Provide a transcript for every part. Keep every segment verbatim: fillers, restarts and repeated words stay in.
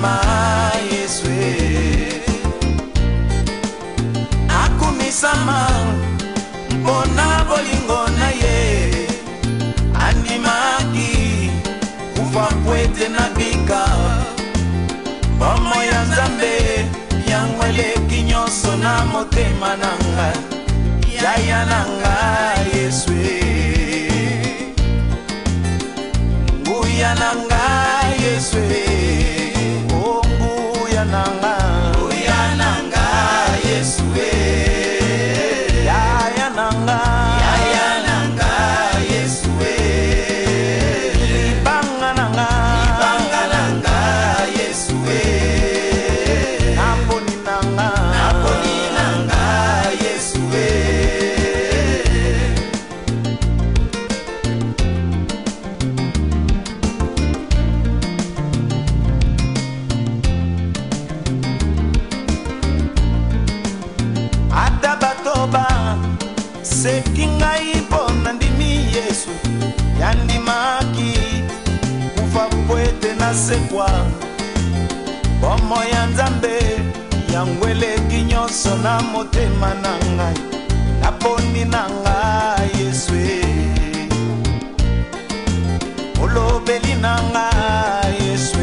pamba Yesu akumisama mpona bolingo na ye andimaki kufa pwete na bika bomo ya Nzambe yango eleki nyonso na motema nanga yaya nanga Yesu nguya nanga Yesu oh nguya nanga nguya nanga Yesu yaya nanga yaya nanga Yesu libanga nanga libanga nanga Yesu naponi nanga naponi nanga Yesu sekinga ipona ndimi Yesu yandimaki kufa pwete na sekwa bomo ya Nzambe yango eleki nyonso na motema na ngai naponi na ngai Yesu olobeli na ngai Yesu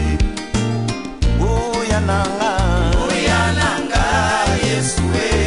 nguya na ngai nguya na ngai Yesu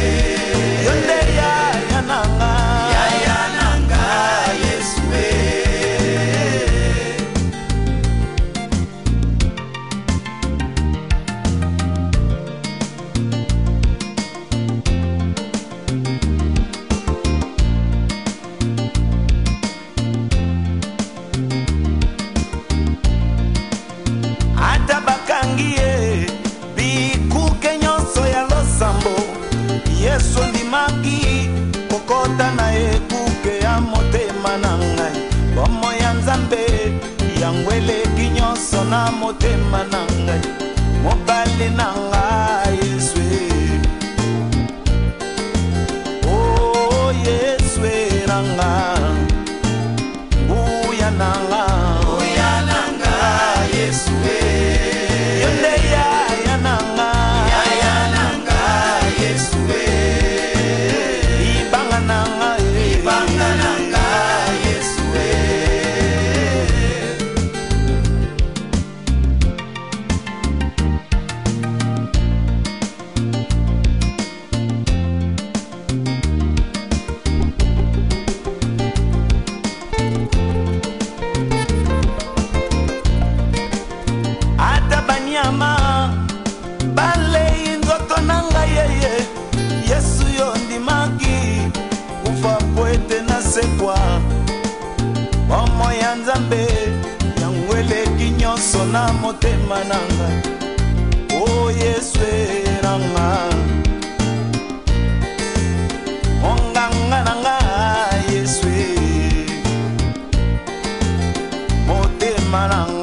Yesu ndimaki kokota na ekuke ya motema na ngai bomo ya Nzambe yango eleki nyonso na motema na ngai mobali na ngai Yesu oh Yesu nanga nguya nanga nguya nanga Yesu yonde yaya nanga yaya nanga Yesu bale nzoto nanga yeye Yesu yondimaki kufa pwete na sekwa bomo ya Nzambe yango eleki nyonso na motema nanga o Yesu nanga monganga nanga Yesu motema nanga